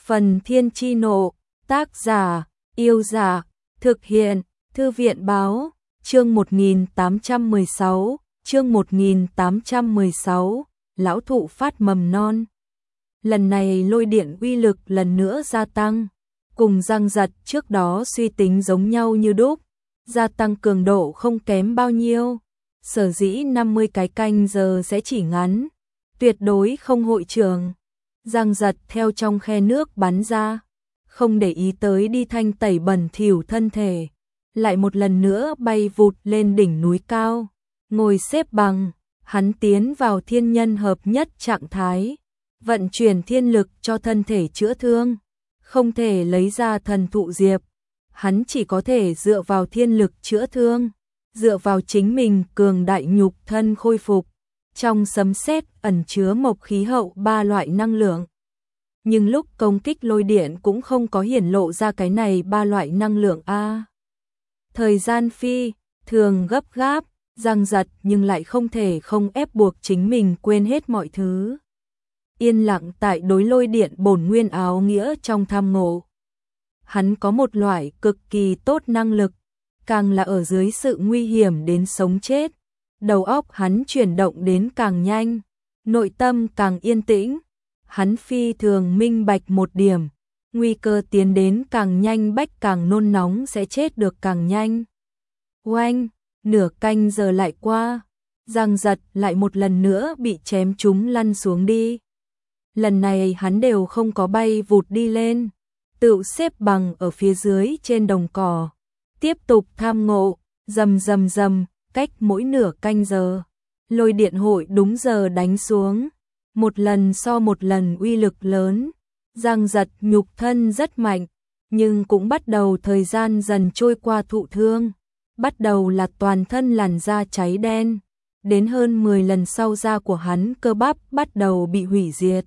Phần Thiên Chi Nộ, tác giả, Yêu Dạ, thực hiện, Thư viện Báo, chương 1816, Lão Thụ phát mầm non. Lần này lôi điện uy lực lần nữa gia tăng, cùng Giang Giật trước đó suy tính giống nhau như đúc, gia tăng cường độ không kém bao nhiêu. Sở dĩ 50 cái canh giờ sẽ chỉ ngắn, tuyệt đối không hội trường. Giang Giật theo trong khe nước bắn ra, không để ý tới đi thanh tẩy bẩn thỉu thân thể, lại một lần nữa bay vụt lên đỉnh núi cao, ngồi xếp bằng, hắn tiến vào thiên nhân hợp nhất trạng thái, vận chuyển thiên lực cho thân thể chữa thương, không thể lấy ra thần thụ diệp, hắn chỉ có thể dựa vào thiên lực chữa thương, dựa vào chính mình cường đại nhục thân khôi phục. Trong sấm sét ẩn chứa mộc khí hậu ba loại năng lượng. Nhưng lúc công kích lôi điện cũng không có hiển lộ ra cái này ba loại năng lượng a. Thời gian phi thường gấp gáp, Giang Giật nhưng lại không thể không ép buộc chính mình quên hết mọi thứ. Yên lặng tại đối lôi điện bổn nguyên áo nghĩa trong tham ngộ. Hắn có một loại cực kỳ tốt năng lực, càng là ở dưới sự nguy hiểm đến sống chết. Đầu óc hắn chuyển động đến càng nhanh, nội tâm càng yên tĩnh, hắn phi thường minh bạch một điểm, nguy cơ tiến đến càng nhanh bách càng nôn nóng sẽ chết được càng nhanh. Oanh, nửa canh giờ lại qua, Giang Giật lại một lần nữa bị chém trúng lăn xuống đi. Lần này hắn đều không có bay vụt đi lên, tự xếp bằng ở phía dưới trên đồng cỏ, tiếp tục tham ngộ, rầm rầm rầm. Cách mỗi nửa canh giờ, lôi điện hội đúng giờ đánh xuống, một lần so một lần uy lực lớn. Giang Giật nhục thân rất mạnh, nhưng cũng bắt đầu thời gian dần trôi qua thụ thương, bắt đầu là toàn thân làn da cháy đen, đến hơn 10 lần sau da của hắn cơ bắp bắt đầu bị hủy diệt.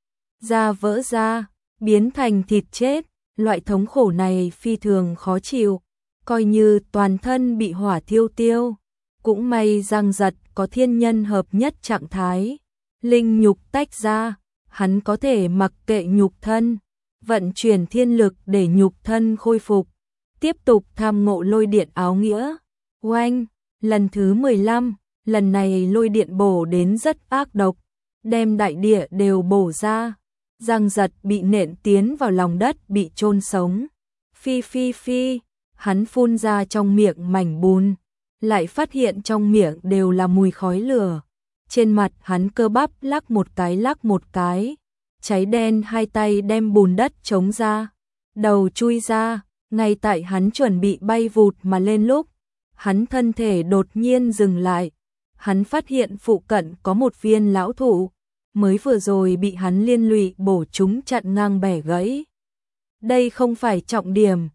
Da vỡ ra, biến thành thịt chết, loại thống khổ này phi thường khó chịu, coi như toàn thân bị hỏa thiêu tiêu. Cũng may Giang Giật có thiên nhân hợp nhất trạng thái, linh nhục tách ra, hắn có thể mặc kệ nhục thân, vận chuyển thiên lực để nhục thân khôi phục, tiếp tục tham ngộ lôi điện áo nghĩa. Oanh, lần thứ 15, lần này lôi điện bổ đến rất ác độc, đem đại địa đều bổ ra. Giang Giật bị nện tiến vào lòng đất bị chôn sống. Phi phi phi, hắn phun ra trong miệng mảnh bùn, lại phát hiện trong miệng đều là mùi khói lửa. Trên mặt hắn cơ bắp lắc một cái, cháy đen hai tay đem bùn đất chống ra, đầu chui ra, ngay tại hắn chuẩn bị bay vụt mà lên lúc, hắn thân thể đột nhiên dừng lại. Hắn phát hiện phụ cận có một viên lão thụ, mới vừa rồi bị hắn liên lụy bổ chúng chặn ngang bẻ gãy. Đây không phải trọng điểm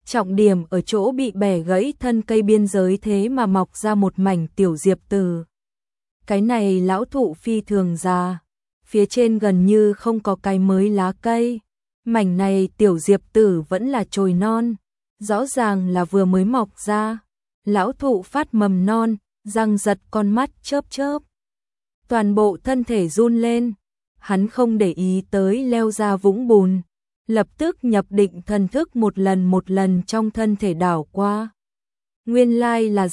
ở chỗ bị bẻ gãy thân cây biên giới thế mà mọc ra một mảnh tiểu diệp tử. Cái này lão thụ phi thường già, phía trên gần như không có cái mới lá cây, mảnh này tiểu diệp tử vẫn là chồi non, rõ ràng là vừa mới mọc ra. Lão thụ phát mầm non, Giang Giật con mắt chớp chớp, toàn bộ thân thể run lên, hắn không để ý tới leo ra vũng bùn. Lập tức nhập định thần thức một lần trong thân thể đảo qua. Nguyên lai là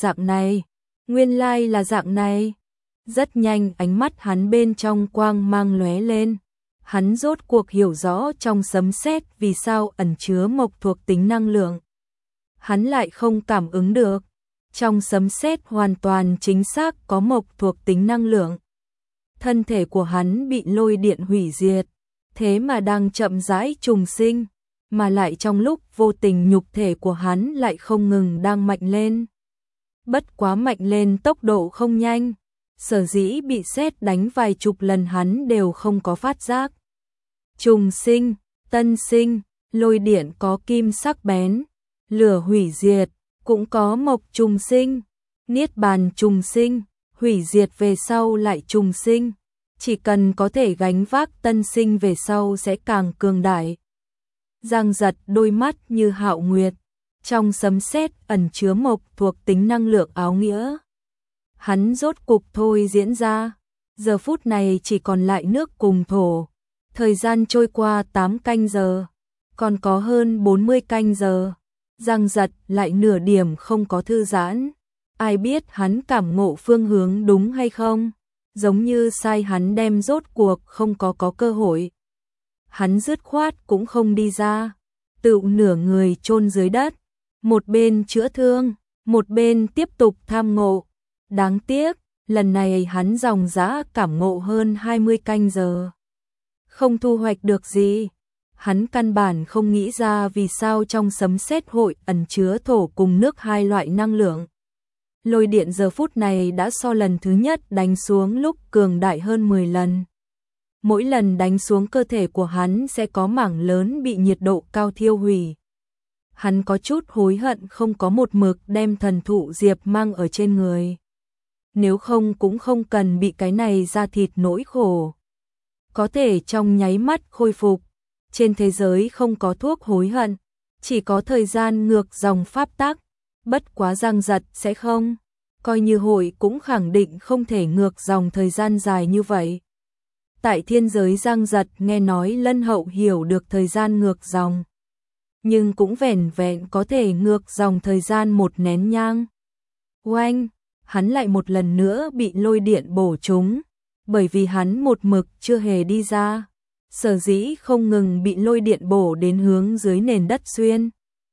dạng này. Rất nhanh ánh mắt hắn bên trong quang mang lóe lên. Hắn rốt cuộc hiểu rõ trong sấm sét vì sao ẩn chứa mộc thuộc tính năng lượng. Hắn lại không cảm ứng được. Trong sấm sét hoàn toàn chính xác có mộc thuộc tính năng lượng. Thân thể của hắn bị lôi điện hủy diệt. Thế mà đang chậm rãi trùng sinh, mà lại trong lúc vô tình nhục thể của hắn lại không ngừng đang mạnh lên. Bất quá mạnh lên tốc độ không nhanh, sở dĩ bị sét đánh vài chục lần hắn đều không có phát giác. Trùng sinh, tân sinh, lôi điện có kim sắc bén, lửa hủy diệt, cũng có mộc trùng sinh, niết bàn trùng sinh, hủy diệt về sau lại trùng sinh. Chỉ cần có thể gánh vác tân sinh về sau sẽ càng cường đại. Giang Giật đôi mắt như hạo nguyệt, trong sấm sét ẩn chứa mộc thuộc tính năng lượng áo nghĩa. Hắn rốt cục thôi diễn ra, giờ phút này chỉ còn lại nước cùng thổ, Thời gian trôi qua 8 canh giờ, còn có hơn 40 canh giờ. Giang Giật lại nửa điểm không có thư giãn. Ai biết hắn cảm ngộ phương hướng đúng hay không? Giống như sai hắn đem rốt cuộc không có cơ hội. Hắn dứt khoát cũng không đi ra, tự nửa người chôn dưới đất, một bên chữa thương, một bên tiếp tục tham ngộ. Đáng tiếc, lần này hắn dòng dã cảm ngộ hơn 20 canh giờ. Không thu hoạch được gì. Hắn căn bản không nghĩ ra vì sao trong sấm sét hội ẩn chứa thổ cùng nước hai loại năng lượng. Lôi điện giờ phút này đã so lần thứ nhất đánh xuống lúc cường đại hơn 10 lần. Mỗi lần đánh xuống cơ thể của hắn sẽ có mảng lớn bị nhiệt độ cao thiêu hủy. Hắn có chút hối hận không có một mực đem thần thụ diệp mang ở trên người. Nếu không cũng không cần bị cái này ra thịt nỗi khổ. Có thể trong nháy mắt khôi phục. Trên thế giới không có thuốc hối hận, chỉ có thời gian ngược dòng pháp tắc. Bất quá Giang Giật sẽ không, coi như hội cũng khẳng định không thể ngược dòng thời gian dài như vậy. Tại thiên giới Giang Giật nghe nói Lân Hậu hiểu được thời gian ngược dòng, nhưng cũng vẻn vẹn có thể ngược dòng thời gian một nén nhang. Oanh, hắn lại một lần nữa bị lôi điện bổ trúng, bởi vì hắn một mực chưa hề đi ra. Sở dĩ không ngừng bị lôi điện bổ đến hướng dưới nền đất xuyên.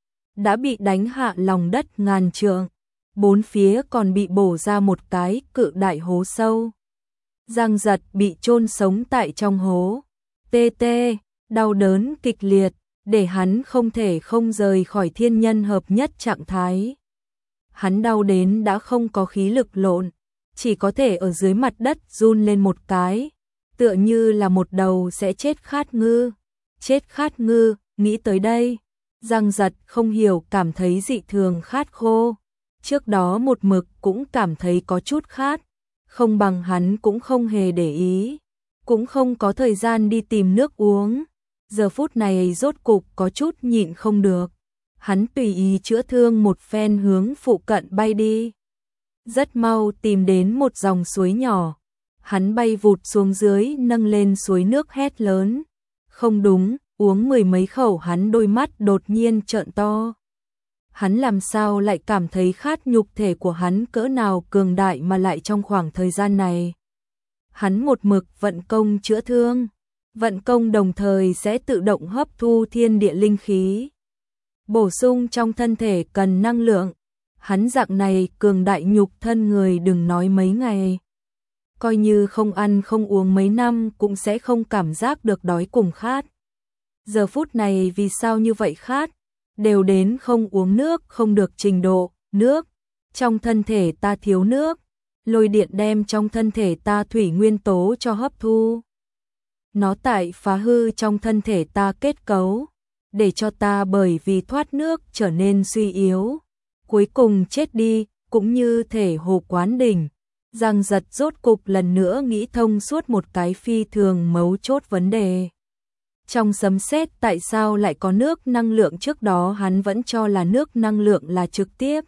Đã bị đánh hạ lòng đất ngàn trượng, bốn phía còn bị bổ ra một cái cự đại hố sâu. Giang Giật bị chôn sống tại trong hố. Tê tê, đau đớn kịch liệt, để hắn không thể không rời khỏi thiên nhân hợp nhất trạng thái. Hắn đau đến đã không có khí lực lộn, chỉ có thể ở dưới mặt đất run lên một cái. Tựa như là một đầu sẽ chết khát ngư. Chết khát ngư, nghĩ tới đây. Giang Giật không hiểu cảm thấy dị thường khát khô. Trước đó một mực cũng cảm thấy có chút khát. Không bằng hắn cũng không hề để ý. Cũng không có thời gian đi tìm nước uống. Giờ phút này rốt cục có chút nhịn không được. Hắn tùy ý chữa thương một phen hướng phụ cận bay đi. Rất mau tìm đến một dòng suối nhỏ. Hắn bay vụt xuống dưới nâng lên suối nước hét lớn. Không đúng, uống mười mấy khẩu hắn đôi mắt đột nhiên trợn to. Hắn làm sao lại cảm thấy khát, nhục thể của hắn cỡ nào cường đại mà lại trong khoảng thời gian này. Hắn một mực vận công chữa thương. Vận công đồng thời sẽ tự động hấp thu thiên địa linh khí. Bổ sung trong thân thể cần năng lượng. Hắn dạng này cường đại nhục thân người đừng nói mấy ngày. Coi như không ăn không uống mấy năm cũng sẽ không cảm giác được đói cùng khát. Giờ phút này vì sao như vậy khát? Đều đến không uống nước không được trình độ, nước. Trong thân thể ta thiếu nước. Lôi điện đem trong thân thể ta thủy nguyên tố cho hấp thu. Nó tại phá hư trong thân thể ta kết cấu. Để cho ta bởi vì thoát nước trở nên suy yếu. Cuối cùng chết đi, cũng như thể hồ quán đỉnh. Giang Giật rốt cục lần nữa nghĩ thông suốt một cái phi thường mấu chốt vấn đề. Trong sấm sét tại sao lại có nước năng lượng, trước đó hắn vẫn cho là nước năng lượng là trực tiếp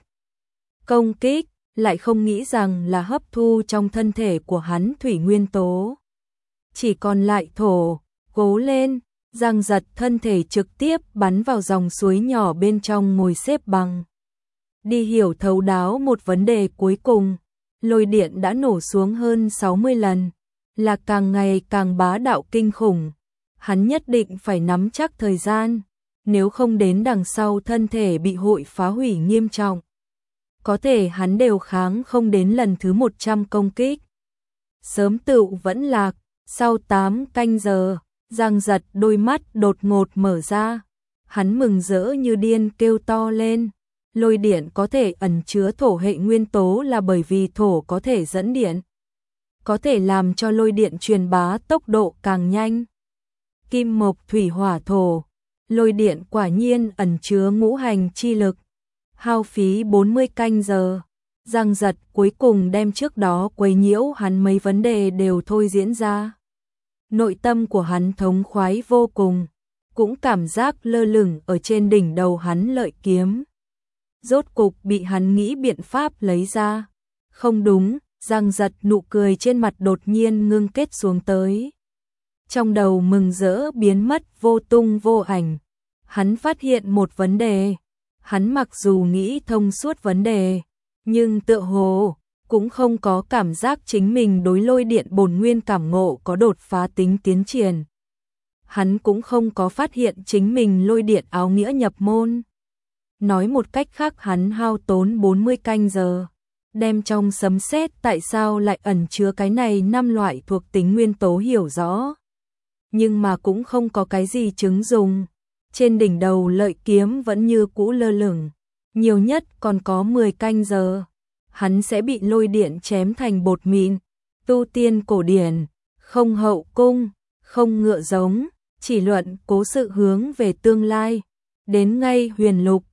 công kích, lại không nghĩ rằng là hấp thu trong thân thể của hắn thủy nguyên tố. Chỉ còn lại thổ, cố lên, Giang Giật thân thể trực tiếp bắn vào dòng suối nhỏ bên trong ngồi xếp bằng. Đi hiểu thấu đáo một vấn đề cuối cùng. Lôi điện đã nổ xuống hơn 60 lần, là càng ngày càng bá đạo kinh khủng. Hắn nhất định phải nắm chắc thời gian, nếu không đến đằng sau thân thể bị hội phá hủy nghiêm trọng. Có thể hắn đều kháng không đến lần thứ 100 công kích. Sớm tựu vẫn lạc, sau 8 canh giờ, Giang Giật đôi mắt đột ngột mở ra. Hắn mừng rỡ như điên kêu to lên. Lôi điện có thể ẩn chứa thổ hệ nguyên tố là bởi vì thổ có thể dẫn điện, có thể làm cho lôi điện truyền bá tốc độ càng nhanh. Kim mộc thủy hỏa thổ, lôi điện quả nhiên ẩn chứa ngũ hành chi lực. Hao phí 40 canh giờ, Giang Giật cuối cùng đem trước đó quấy nhiễu hắn mấy vấn đề đều thôi diễn ra. Nội tâm của hắn thống khoái vô cùng, cũng cảm giác lơ lửng ở trên đỉnh đầu hắn lợi kiếm. Rốt cục bị hắn nghĩ biện pháp lấy ra. Không đúng, Giang Giật nụ cười trên mặt đột nhiên ngưng kết xuống tới. Trong đầu mừng rỡ biến mất vô tung vô ảnh. Hắn phát hiện một vấn đề. Hắn mặc dù nghĩ thông suốt vấn đề, nhưng tựa hồ cũng không có cảm giác chính mình đối lôi điện bổn nguyên cảm ngộ có đột phá tính tiến triển. Hắn cũng không có phát hiện chính mình lôi điện áo nghĩa nhập môn. Nói một cách khác, hắn hao tốn 40 canh giờ, đem trong sấm sét tại sao lại ẩn chứa cái này 5 loại thuộc tính nguyên tố hiểu rõ. Nhưng mà cũng không có cái gì chứng dùng. Trên đỉnh đầu lợi kiếm vẫn như cũ lơ lửng, nhiều nhất còn có 10 canh giờ. Hắn sẽ bị lôi điện chém thành bột mịn. Tu tiên cổ điển, không hậu cung, không ngựa giống, chỉ luận cố sự hướng về tương lai. Đến ngay huyền lục,